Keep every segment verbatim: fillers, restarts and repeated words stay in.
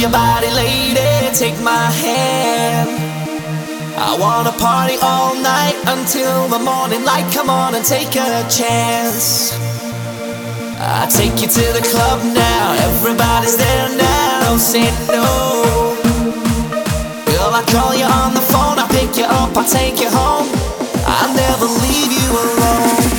your body, lady, take my hand. I wanna party all night until the morning light. Come on and take a chance. I take you to the club now, everybody's there now. Don't say no. Girl, I call you on the phone, I pick you up, I take you home. I'll never leave you alone.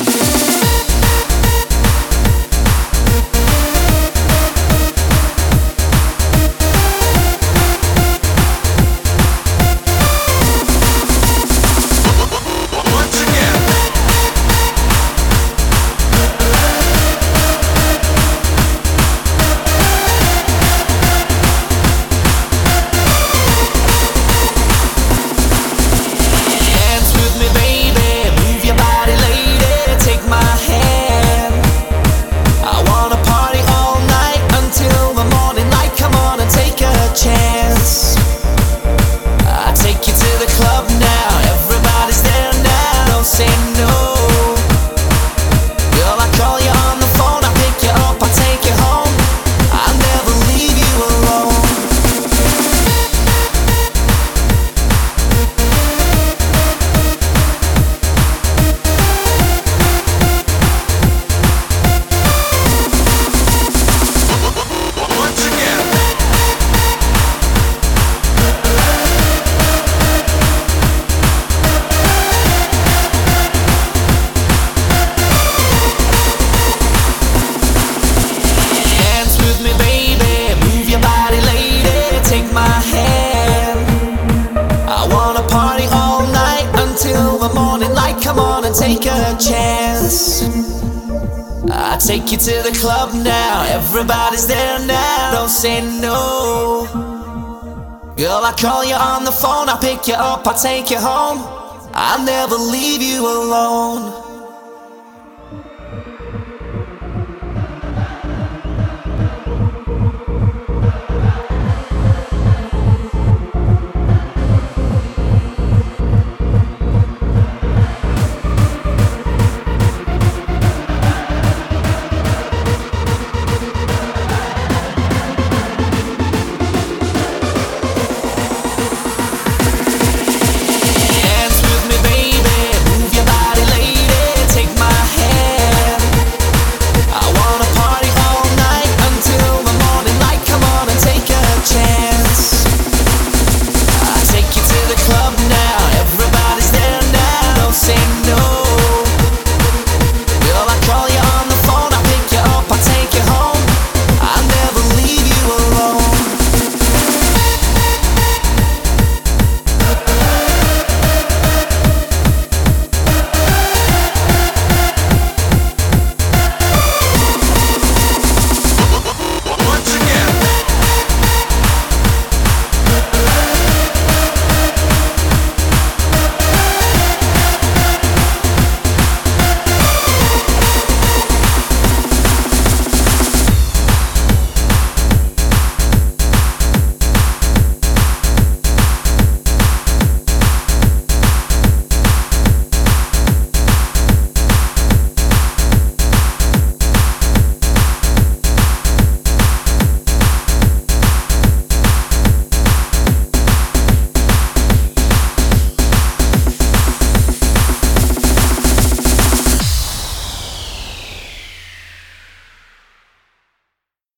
Take a chance. I take you to the club now, everybody's there now. Don't say no. Girl, I call you on the phone, I pick you up, I take you home. I'll never leave you alone.